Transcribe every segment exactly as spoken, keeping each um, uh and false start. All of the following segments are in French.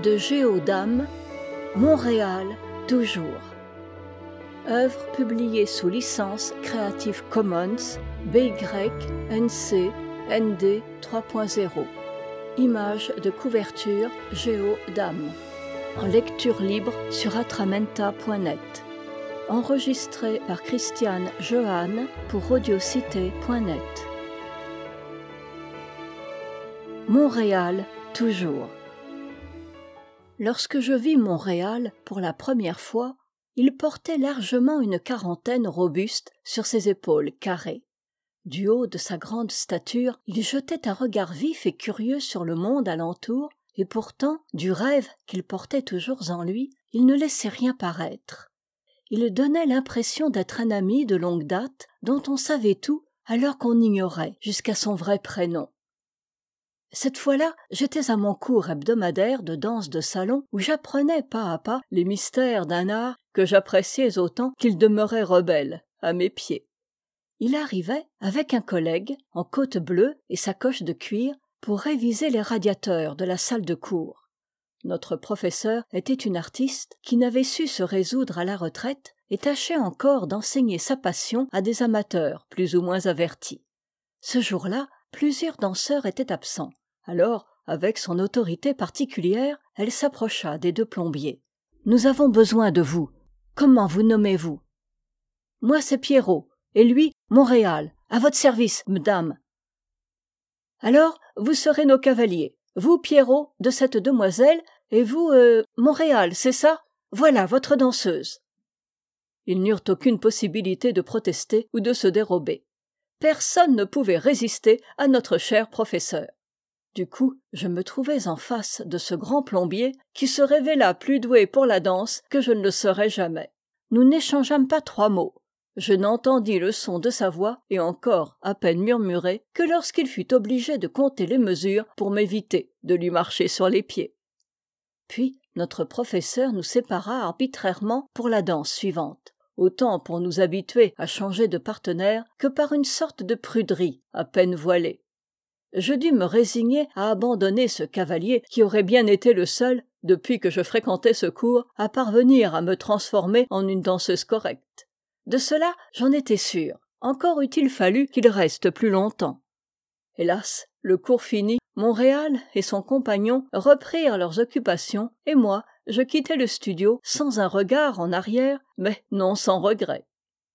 de Géodame, Montréal, toujours. Œuvre publiée sous licence Creative Commons B Y N C N D trois point zéro. Image de couverture Géodame. En lecture libre sur atramenta point net. Enregistré par Christiane Jeanne pour audiocité point net. Montréal, toujours. Lorsque je vis Montréal pour la première fois, il portait largement une quarantaine robuste sur ses épaules carrées. Du haut de sa grande stature, il jetait un regard vif et curieux sur le monde alentour, et pourtant, du rêve qu'il portait toujours en lui, il ne laissait rien paraître. Il donnait l'impression d'être un ami de longue date, dont on savait tout, alors qu'on ignorait jusqu'à son vrai prénom. Cette fois-là, j'étais à mon cours hebdomadaire de danse de salon où j'apprenais pas à pas les mystères d'un art que j'appréciais autant qu'il demeurait rebelle à mes pieds. Il arrivait, avec un collègue, en côte bleue et sacoche de cuir, pour réviser les radiateurs de la salle de cours. Notre professeur était une artiste qui n'avait su se résoudre à la retraite et tâchait encore d'enseigner sa passion à des amateurs plus ou moins avertis. Ce jour-là, plusieurs danseurs étaient absents. Alors, avec son autorité particulière, elle s'approcha des deux plombiers. « Nous avons besoin de vous. Comment vous nommez-vous ?»« Moi, c'est Pierrot, et lui, Montréal. À votre service, madame. »« Alors, vous serez nos cavaliers. Vous, Pierrot, de cette demoiselle, et vous, euh, Montréal, c'est ça ? Voilà votre danseuse. » Ils n'eurent aucune possibilité de protester ou de se dérober. Personne ne pouvait résister à notre cher professeur. Du coup, je me trouvais en face de ce grand plombier qui se révéla plus doué pour la danse que je ne le serais jamais. Nous n'échangeâmes pas trois mots. Je n'entendis le son de sa voix, et encore à peine murmuré, que lorsqu'il fut obligé de compter les mesures pour m'éviter de lui marcher sur les pieds. Puis, notre professeur nous sépara arbitrairement pour la danse suivante, autant pour nous habituer à changer de partenaire que par une sorte de pruderie à peine voilée. Je dus me résigner à abandonner ce cavalier qui aurait bien été le seul, depuis que je fréquentais ce cours, à parvenir à me transformer en une danseuse correcte. De cela, j'en étais sûr. Encore eût-il fallu qu'il reste plus longtemps. Hélas, le cours fini, Montréal et son compagnon reprirent leurs occupations, et moi, je quittai le studio sans un regard en arrière, mais non sans regret.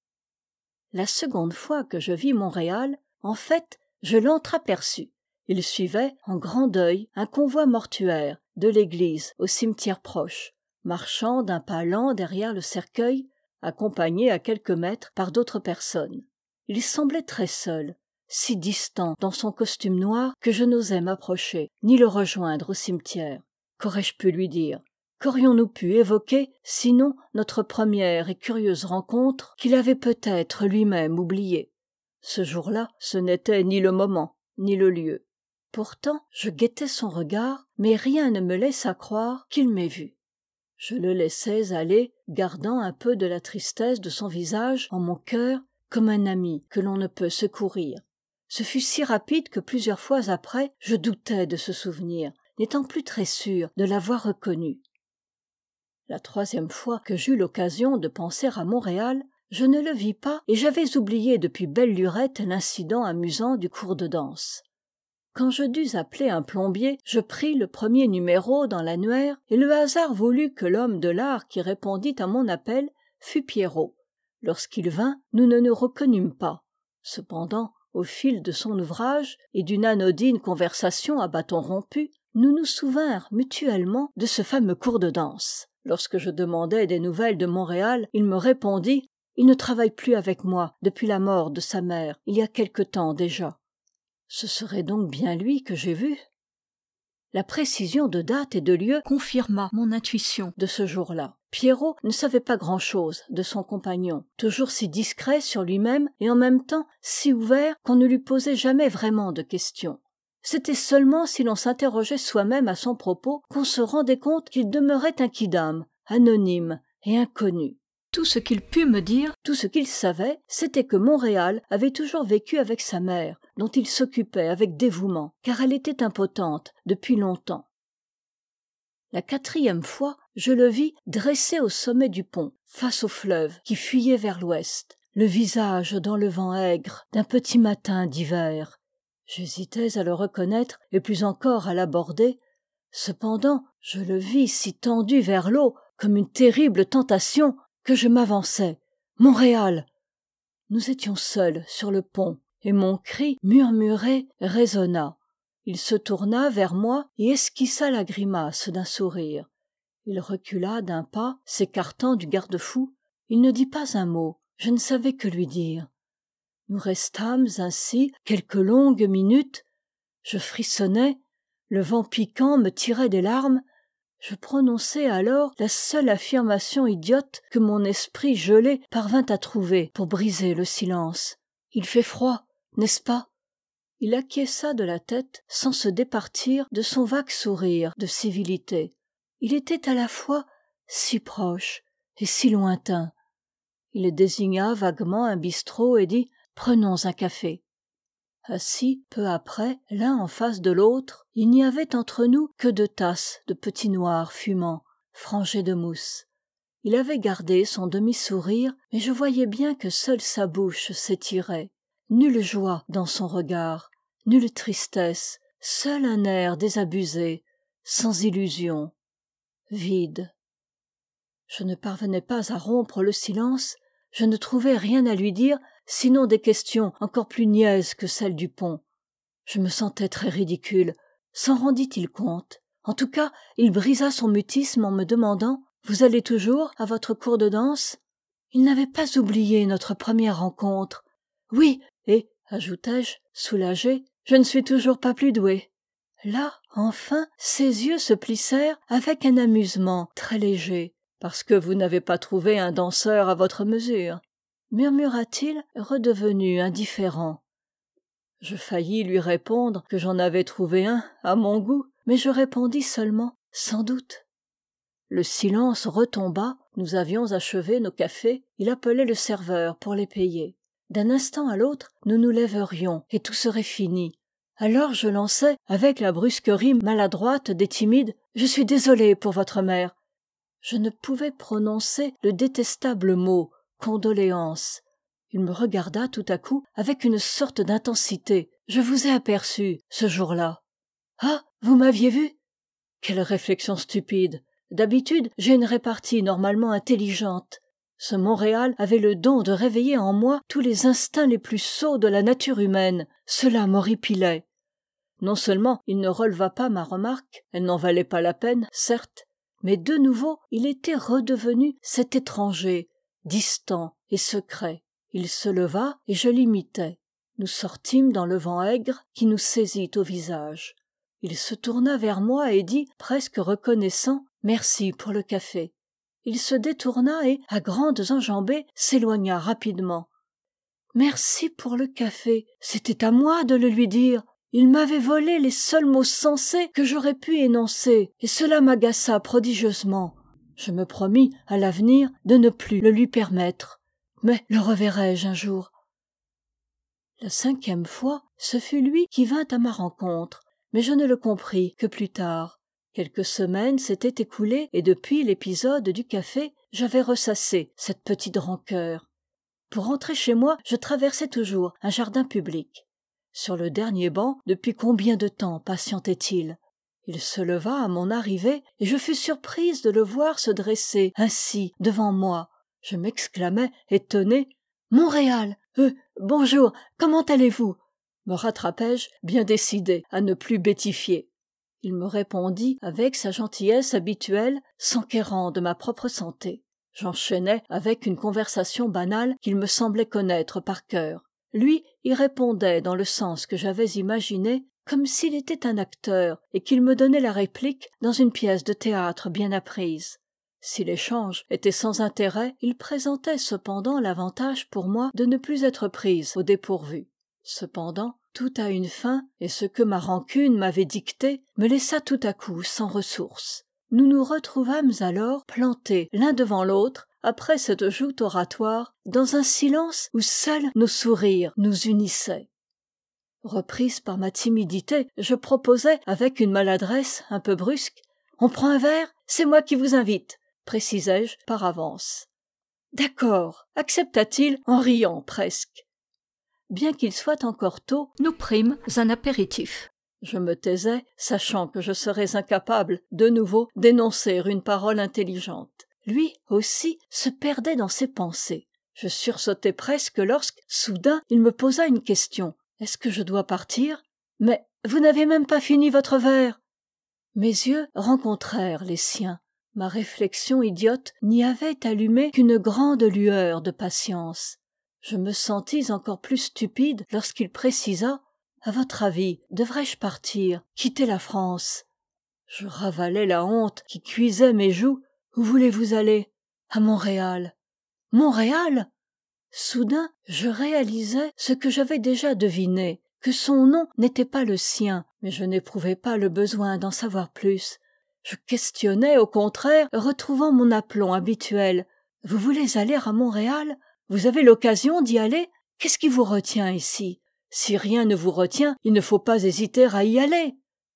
La seconde fois que je vis Montréal, en fait, je l'entreaperçus. Il suivait, en grand deuil, un convoi mortuaire, de l'église au cimetière proche, marchant d'un pas lent derrière le cercueil, accompagné à quelques mètres par d'autres personnes. Il semblait très seul, si distant dans son costume noir que je n'osais m'approcher, ni le rejoindre au cimetière. Qu'aurais-je pu lui dire ? Qu'aurions-nous pu évoquer, sinon notre première et curieuse rencontre qu'il avait peut-être lui-même oubliée ? Ce jour-là, ce n'était ni le moment, ni le lieu. Pourtant, je guettais son regard, mais rien ne me laissa croire qu'il m'ait vu. Je le laissais aller, gardant un peu de la tristesse de son visage en mon cœur, comme un ami que l'on ne peut secourir. Ce fut si rapide que plusieurs fois après, je doutais de ce souvenir, n'étant plus très sûr de l'avoir reconnu. La troisième fois que j'eus l'occasion de penser à Montréal, je ne le vis pas et j'avais oublié depuis belle lurette l'incident amusant du cours de danse. Quand je dus appeler un plombier, je pris le premier numéro dans l'annuaire et le hasard voulut que l'homme de l'art qui répondit à mon appel fût Pierrot. Lorsqu'il vint, nous ne nous reconnûmes pas. Cependant, au fil de son ouvrage et d'une anodine conversation à bâton rompu, nous nous souvinrent mutuellement de ce fameux cours de danse. Lorsque je demandai des nouvelles de Montréal, il me répondit « Il ne travaille plus avec moi depuis la mort de sa mère, il y a quelque temps déjà. » Ce serait donc bien lui que j'ai vu. La précision de date et de lieu confirma mon intuition de ce jour-là. Pierrot ne savait pas grand-chose de son compagnon, toujours si discret sur lui-même et en même temps si ouvert qu'on ne lui posait jamais vraiment de questions. C'était seulement si l'on s'interrogeait soi-même à son propos qu'on se rendait compte qu'il demeurait un quidam, anonyme et inconnu. Tout ce qu'il put me dire, tout ce qu'il savait, c'était que Montréal avait toujours vécu avec sa mère, dont il s'occupait avec dévouement, car elle était impotente depuis longtemps. La quatrième fois, je le vis dressé au sommet du pont, face au fleuve qui fuyait vers l'ouest, le visage dans le vent aigre d'un petit matin d'hiver. J'hésitais à le reconnaître et plus encore à l'aborder. Cependant, je le vis si tendu vers l'eau, comme une terrible tentation, que je m'avançai. « Montréal !» Nous étions seuls sur le pont, et mon cri murmuré résonna. Il se tourna vers moi et esquissa la grimace d'un sourire. Il recula d'un pas, s'écartant du garde-fou. Il ne dit pas un mot. Je ne savais que lui dire. Nous restâmes ainsi quelques longues minutes. Je frissonnais, le vent piquant me tirait des larmes. Je prononçai alors la seule affirmation idiote que mon esprit gelé parvint à trouver pour briser le silence. « Il fait froid, n'est-ce pas ?» Il acquiesça de la tête sans se départir de son vague sourire de civilité. Il était à la fois si proche et si lointain. Il désigna vaguement un bistrot et dit « Prenons un café ». Assis peu après, l'un en face de l'autre, il n'y avait entre nous que deux tasses de petit noir fumant, frangées de mousse. Il avait gardé son demi-sourire, mais je voyais bien que seule sa bouche s'étirait. Nulle joie dans son regard, nulle tristesse, seul un air désabusé, sans illusion, vide. Je ne parvenais pas à rompre le silence, je ne trouvais rien à lui dire, sinon des questions encore plus niaises que celles du pont. Je me sentais très ridicule. S'en rendit-il compte? En tout cas, il brisa son mutisme en me demandant « Vous allez toujours à votre cours de danse ?» Il n'avait pas oublié notre première rencontre. « Oui, et, ajoutai-je, soulagé, je ne suis toujours pas plus doué. » Là, enfin, ses yeux se plissèrent avec un amusement très léger. « Parce que vous n'avez pas trouvé un danseur à votre mesure ?» murmura-t-il, redevenu indifférent. Je faillis lui répondre que j'en avais trouvé un à mon goût, mais je répondis seulement « Sans doute ». Le silence retomba, nous avions achevé nos cafés, il appelait le serveur pour les payer. D'un instant à l'autre, nous nous lèverions et tout serait fini. Alors je lançai, avec la brusquerie maladroite des timides « Je suis désolé pour votre mère ». Je ne pouvais prononcer le détestable mot « condoléances ». Il me regarda tout à coup avec une sorte d'intensité. « Je vous ai aperçu, ce jour-là. »« Ah, vous m'aviez vu ?» Quelle réflexion stupide. D'habitude, j'ai une répartie normalement intelligente. Ce Montréal avait le don de réveiller en moi tous les instincts les plus sots de la nature humaine. Cela m'horripilait. Non seulement il ne releva pas ma remarque, elle n'en valait pas la peine, certes, mais de nouveau il était redevenu cet étranger, distant et secret. Il se leva et je l'imitai. Nous sortîmes dans le vent aigre qui nous saisit au visage. Il se tourna vers moi et dit, presque reconnaissant, « Merci pour le café ». Il se détourna et, à grandes enjambées, s'éloigna rapidement. « Merci pour le café », c'était à moi de le lui dire. Il m'avait volé les seuls mots sensés que j'aurais pu énoncer, et cela m'agaça prodigieusement. Je me promis, à l'avenir, de ne plus le lui permettre. Mais le reverrai-je un jour? La cinquième fois, ce fut lui qui vint à ma rencontre, mais je ne le compris que plus tard. Quelques semaines s'étaient écoulées et depuis l'épisode du café, j'avais ressassé cette petite rancœur. Pour rentrer chez moi, je traversais toujours un jardin public. Sur le dernier banc, depuis combien de temps patientait-il? Il se leva à mon arrivée et je fus surprise de le voir se dresser ainsi devant moi. Je m'exclamai, étonné, « Montréal! Euh, bonjour, comment allez-vous » Me rattrapai-je, bien décidé à ne plus bêtifier. Il me répondit avec sa gentillesse habituelle, s'enquérant de ma propre santé. J'enchaînais avec une conversation banale qu'il me semblait connaître par cœur. Lui y répondait dans le sens que j'avais imaginé, comme s'il était un acteur et qu'il me donnait la réplique dans une pièce de théâtre bien apprise. Si l'échange était sans intérêt, il présentait cependant l'avantage pour moi de ne plus être prise au dépourvu. Cependant, tout a une fin, et ce que ma rancune m'avait dicté me laissa tout à coup sans ressources. Nous nous retrouvâmes alors plantés l'un devant l'autre, après cette joute oratoire, dans un silence où seuls nos sourires nous unissaient. Reprise par ma timidité, je proposai, avec une maladresse un peu brusque, On prend un verre? C'est moi qui vous invite, précisai-je par avance. D'accord, accepta-t-il en riant presque. Bien qu'il soit encore tôt, nous prîmes un apéritif. Je me taisais, sachant que je serais incapable, de nouveau, d'énoncer une parole intelligente. Lui, aussi, se perdait dans ses pensées. Je sursautai presque lorsque, soudain, il me posa une question. « Est-ce que je dois partir ? Mais vous n'avez même pas fini votre verre !» Mes yeux rencontrèrent les siens. Ma réflexion idiote n'y avait allumé qu'une grande lueur de patience. Je me sentis encore plus stupide lorsqu'il précisa: « À votre avis, devrais-je partir, quitter la France ?» Je ravalai la honte qui cuisait mes joues. « Où voulez-vous aller ? » ?»« À Montréal. »« Montréal ?» Soudain, je réalisai ce que j'avais déjà deviné, que son nom n'était pas le sien, mais je n'éprouvais pas le besoin d'en savoir plus. Je questionnai, au contraire, retrouvant mon aplomb habituel. « Vous voulez aller à Montréal ? Vous avez l'occasion d'y aller ? Qu'est-ce qui vous retient ici ? Si rien ne vous retient, il ne faut pas hésiter à y aller. »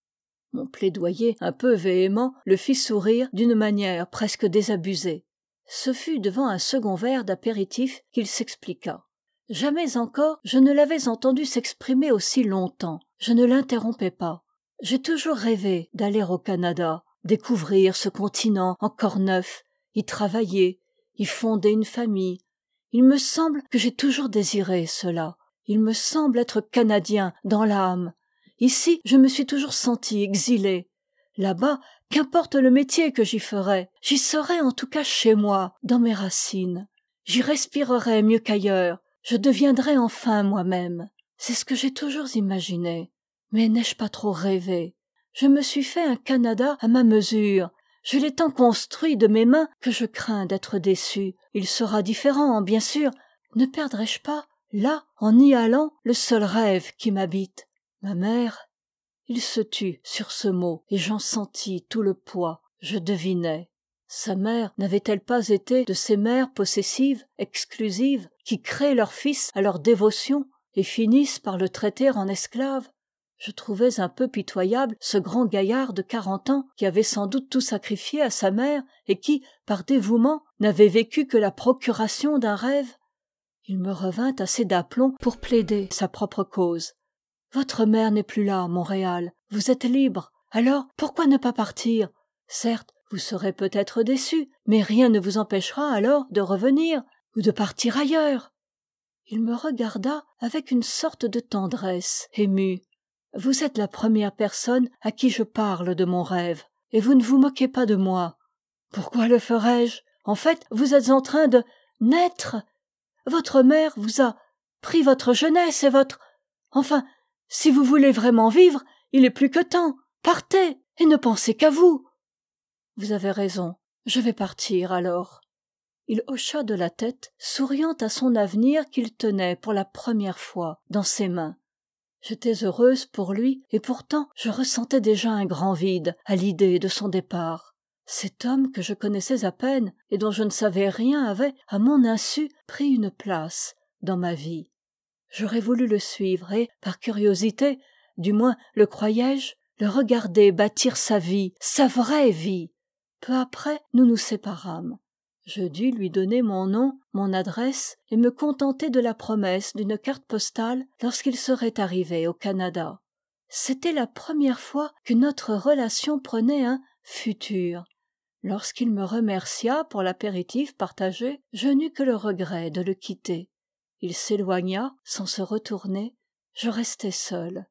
Mon plaidoyer un peu véhément le fit sourire d'une manière presque désabusée. Ce fut devant un second verre d'apéritif qu'il s'expliqua. Jamais encore je ne l'avais entendu s'exprimer aussi longtemps. Je ne l'interrompais pas. J'ai toujours rêvé d'aller au Canada, découvrir ce continent encore neuf, y travailler, y fonder une famille. Il me semble que j'ai toujours désiré cela. Il me semble être canadien dans l'âme. Ici, je me suis toujours senti exilé. Là-bas, qu'importe le métier que j'y ferais, j'y serais en tout cas chez moi, dans mes racines. J'y respirerais mieux qu'ailleurs. Je deviendrais enfin moi-même. C'est ce que j'ai toujours imaginé. Mais n'ai-je pas trop rêvé ? Je me suis fait un Canada à ma mesure. Je l'ai tant construit de mes mains que je crains d'être déçu. Il sera différent, bien sûr. Ne perdrai-je pas, là, en y allant, le seul rêve qui m'habite ? Ma mère... Il se tut sur ce mot, et j'en sentis tout le poids. Je devinais. Sa mère n'avait-elle pas été de ces mères possessives, exclusives, qui créent leur fils à leur dévotion et finissent par le traiter en esclave ? Je trouvais un peu pitoyable ce grand gaillard de quarante ans qui avait sans doute tout sacrifié à sa mère et qui, par dévouement, n'avait vécu que la procuration d'un rêve. Il me revint assez d'aplomb pour plaider sa propre cause. Votre mère n'est plus là, Montréal. Vous êtes libre. Alors, pourquoi ne pas partir ? Certes, vous serez peut-être déçu, mais rien ne vous empêchera alors de revenir ou de partir ailleurs. Il me regarda avec une sorte de tendresse émue. Vous êtes la première personne à qui je parle de mon rêve, et vous ne vous moquez pas de moi. Pourquoi le ferais-je ? En fait, vous êtes en train de naître. Votre mère vous a pris votre jeunesse et votre... Enfin, si vous voulez vraiment vivre, il est plus que temps. Partez, et ne pensez qu'à vous. Vous avez raison, je vais partir alors. Il hocha de la tête, souriant à son avenir qu'il tenait pour la première fois dans ses mains. J'étais heureuse pour lui, et pourtant je ressentais déjà un grand vide à l'idée de son départ. Cet homme que je connaissais à peine, et dont je ne savais rien, avait, à mon insu, pris une place dans ma vie. J'aurais voulu le suivre et, par curiosité, du moins le croyais-je, le regarder bâtir sa vie, sa vraie vie. Peu après, nous nous séparâmes. Je dus lui donner mon nom, mon adresse, et me contenter de la promesse d'une carte postale lorsqu'il serait arrivé au Canada. C'était la première fois que notre relation prenait un futur. Lorsqu'il me remercia pour l'apéritif partagé, je n'eus que le regret de le quitter. Il s'éloigna sans se retourner. Je restai seule.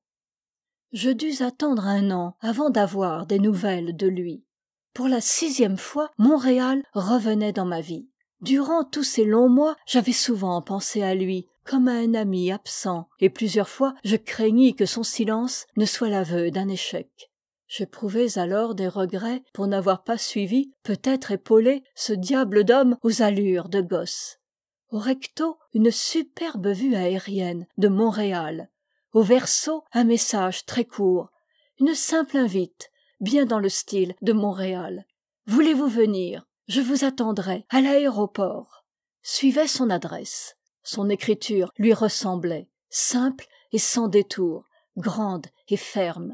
Je dus attendre un an avant d'avoir des nouvelles de lui. Pour la sixième fois, Montréal revenait dans ma vie. Durant tous ces longs mois, j'avais souvent pensé à lui, comme à un ami absent, et plusieurs fois je craignis que son silence ne soit l'aveu d'un échec. J'éprouvais alors des regrets pour n'avoir pas suivi, peut-être épaulé, ce diable d'homme aux allures de gosse. Au recto, une superbe vue aérienne de Montréal. Au verso, un message très court. Une simple invite, bien dans le style de Montréal. Voulez-vous venir ? Je vous attendrai à l'aéroport. Suivait son adresse. Son écriture lui ressemblait, simple et sans détour, grande et ferme.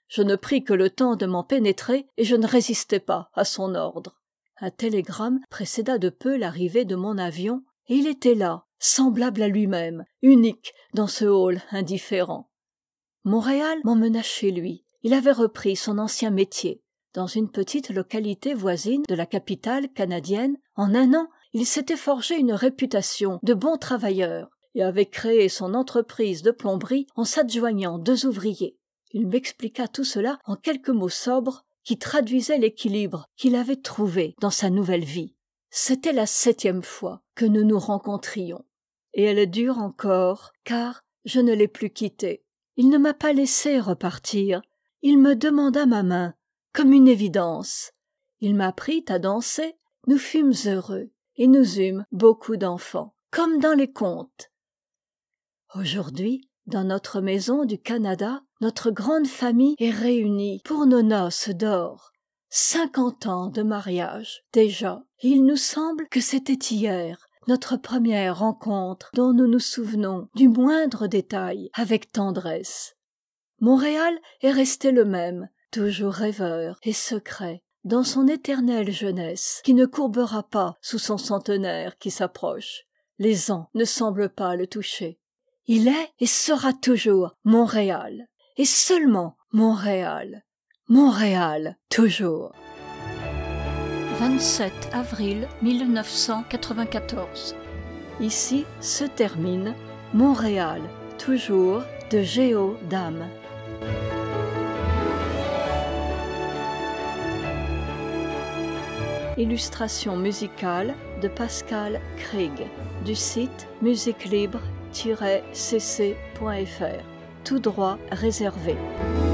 Je ne pris que le temps de m'en pénétrer et je ne résistai pas à son ordre. Un télégramme précéda de peu l'arrivée de mon avion et il était là, semblable à lui-même, unique dans ce hall indifférent. Montréal m'emmena chez lui. Il avait repris son ancien métier. Dans une petite localité voisine de la capitale canadienne, en un an, il s'était forgé une réputation de bon travailleur et avait créé son entreprise de plomberie en s'adjoignant deux ouvriers. Il m'expliqua tout cela en quelques mots sobres qui traduisaient l'équilibre qu'il avait trouvé dans sa nouvelle vie. C'était la septième fois que nous nous rencontrions. Et elle dure encore, car je ne l'ai plus quitté. Il ne m'a pas laissé repartir. Il me demanda ma main, comme une évidence. Il m'apprit à danser, nous fûmes heureux, et nous eûmes beaucoup d'enfants, comme dans les contes. Aujourd'hui, dans notre maison du Canada, notre grande famille est réunie pour nos noces d'or. Cinquante ans de mariage, déjà. Et il nous semble que c'était hier, notre première rencontre dont nous nous souvenons du moindre détail avec tendresse. Montréal est resté le même, toujours rêveur et secret, dans son éternelle jeunesse qui ne courbera pas sous son centenaire qui s'approche. Les ans ne semblent pas le toucher. Il est et sera toujours Montréal, et seulement Montréal. Montréal, toujours. vingt-sept avril mille neuf cent quatre-vingt-quatorze. Ici se termine Montréal, toujours de Géo Dame. Illustration musicale de Pascal Krieg, du site musique libre tiret c c point f r. Tout droit réservé.